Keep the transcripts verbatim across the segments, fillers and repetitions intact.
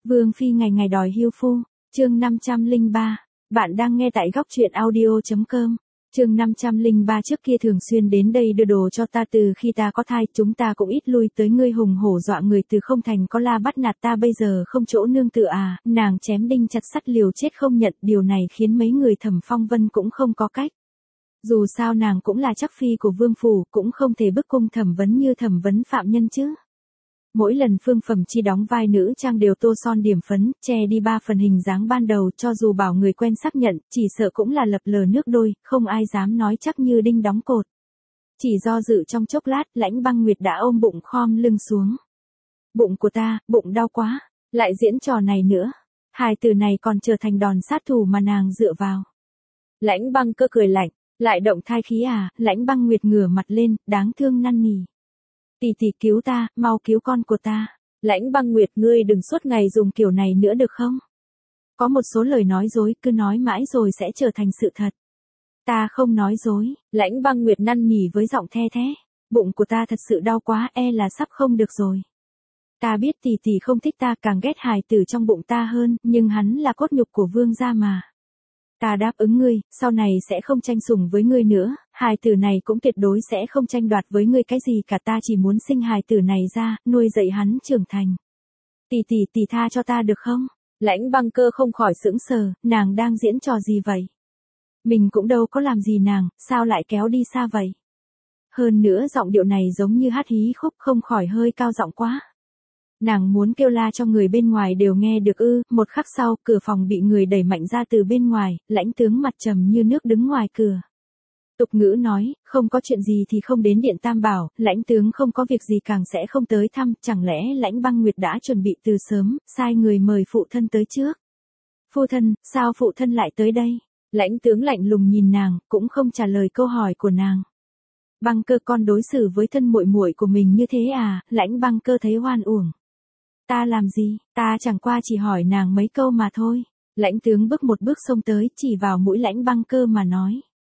Vương phi ngày ngày đòi hưu phu, chương năm trăm lẻ ba. Bạn đang nghe tại góc truyện audio chấm com. Chương năm trăm lẻ ba trước kia thường xuyên đến đây đưa đồ cho ta từ khi ta có thai, chúng ta cũng ít lui tới ngươi hùng hổ dọa người từ không thành có la bắt nạt ta bây giờ không chỗ nương tựa à, nàng chém đinh chặt sắt liều chết không nhận, điều này khiến mấy người Thẩm Phong Vân cũng không có cách. Dù sao nàng cũng là chắc phi của vương phủ, cũng không thể bức cung thẩm vấn như thẩm vấn phạm nhân chứ. Mỗi lần Phương Phẩm Chi đóng vai nữ trang đều tô son điểm phấn, che đi ba phần hình dáng ban đầu, cho dù bảo người quen xác nhận, chỉ sợ cũng là lập lờ nước đôi, không ai dám nói chắc như đinh đóng cột. Chỉ do dự trong chốc lát, Lãnh Băng Nguyệt đã ôm bụng khom lưng xuống. Bụng của ta, bụng đau quá, lại diễn trò này nữa. Hai từ này còn trở thành đòn sát thủ mà nàng dựa vào. Lãnh Băng Cơ cười lạnh, lại động thai khí à, Lãnh Băng Nguyệt ngửa mặt lên, đáng thương năn nỉ. Tỷ tỷ cứu ta, mau cứu con của ta. Lãnh Băng Nguyệt, ngươi đừng suốt ngày dùng kiểu này nữa được không? Có một số lời nói dối, cứ nói mãi rồi sẽ trở thành sự thật. Ta không nói dối, Lãnh Băng Nguyệt năn nỉ với giọng the thé. Bụng của ta thật sự đau quá, e là sắp không được rồi. Ta biết tỷ tỷ không thích ta, càng ghét hài tử trong bụng ta hơn, nhưng hắn là cốt nhục của vương gia mà. Ta đáp ứng ngươi, sau này sẽ không tranh sủng với ngươi nữa, hài tử này cũng tuyệt đối sẽ không tranh đoạt với ngươi cái gì cả, ta chỉ muốn sinh hài tử này ra, nuôi dạy hắn trưởng thành. Tỷ tỷ tỷ tha cho ta được không? Lãnh Băng Cơ không khỏi sững sờ, nàng đang diễn trò gì vậy? Mình cũng đâu có làm gì nàng, sao lại kéo đi xa vậy? Hơn nữa giọng điệu này giống như hát hí khúc, không khỏi hơi cao giọng quá. Nàng muốn kêu la cho người bên ngoài đều nghe được ư. Một khắc sau, cửa phòng bị người đẩy mạnh ra từ bên ngoài, Lãnh tướng mặt trầm như nước đứng ngoài cửa. Tục ngữ nói, không có chuyện gì thì không đến điện Tam Bảo, Lãnh tướng không có việc gì càng sẽ không tới thăm, chẳng lẽ Lãnh Băng Nguyệt đã chuẩn bị từ sớm, sai người mời phụ thân tới trước. Phu thân, sao phụ thân lại tới đây? Lãnh tướng lạnh lùng nhìn nàng, cũng không trả lời câu hỏi của nàng. Băng Cơ, con đối xử với thân muội muội của mình như thế à? Lãnh Băng Cơ thấy oan uổng. Ta làm gì, ta chẳng qua chỉ hỏi nàng mấy câu mà thôi. Lãnh tướng bước một bước xông tới, chỉ vào mũi Lãnh Băng Cơ mà nói.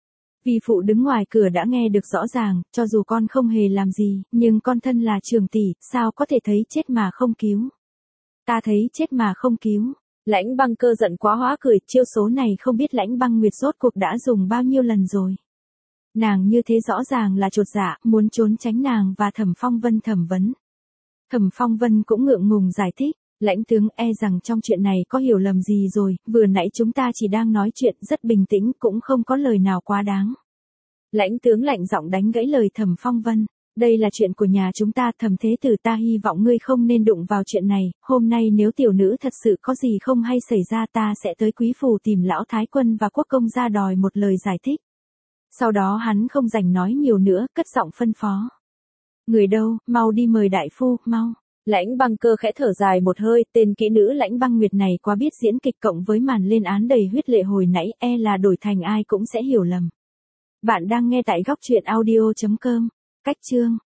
Vì phụ đứng ngoài cửa đã nghe được rõ ràng, cho dù con không hề làm gì, nhưng con thân là trưởng tỷ, sao có thể thấy chết mà không cứu. Ta thấy chết mà không cứu. Lãnh Băng Cơ giận quá hóa cười, chiêu số này không biết Lãnh Băng Nguyệt rốt cuộc đã dùng bao nhiêu lần rồi. Nàng như thế rõ ràng là chột dạ, muốn trốn tránh nàng và Thẩm Phong Vân thẩm vấn. Thẩm Phong Vân cũng ngượng ngùng giải thích, lãnh tướng e rằng trong chuyện này có hiểu lầm gì rồi, vừa nãy chúng ta chỉ đang nói chuyện rất bình tĩnh, cũng không có lời nào quá đáng. Lãnh tướng lạnh giọng đánh gãy lời Thẩm Phong Vân, đây là chuyện của nhà chúng ta, Thẩm thế tử, ta hy vọng ngươi không nên đụng vào chuyện này, hôm nay nếu tiểu nữ thật sự có gì không hay xảy ra ta sẽ tới quý phủ tìm lão thái quân và quốc công ra đòi một lời giải thích. Sau đó hắn không rảnh nói nhiều nữa, cất giọng phân phó. Người đâu, mau đi mời đại phu, mau. Lãnh Băng Cơ khẽ thở dài một hơi, tên kỹ nữ Lãnh Băng Nguyệt này quá biết diễn kịch, cộng với màn lên án đầy huyết lệ hồi nãy, e là đổi thành ai cũng sẽ hiểu lầm. Bạn đang nghe tại góc truyện audio chấm com. Cách chương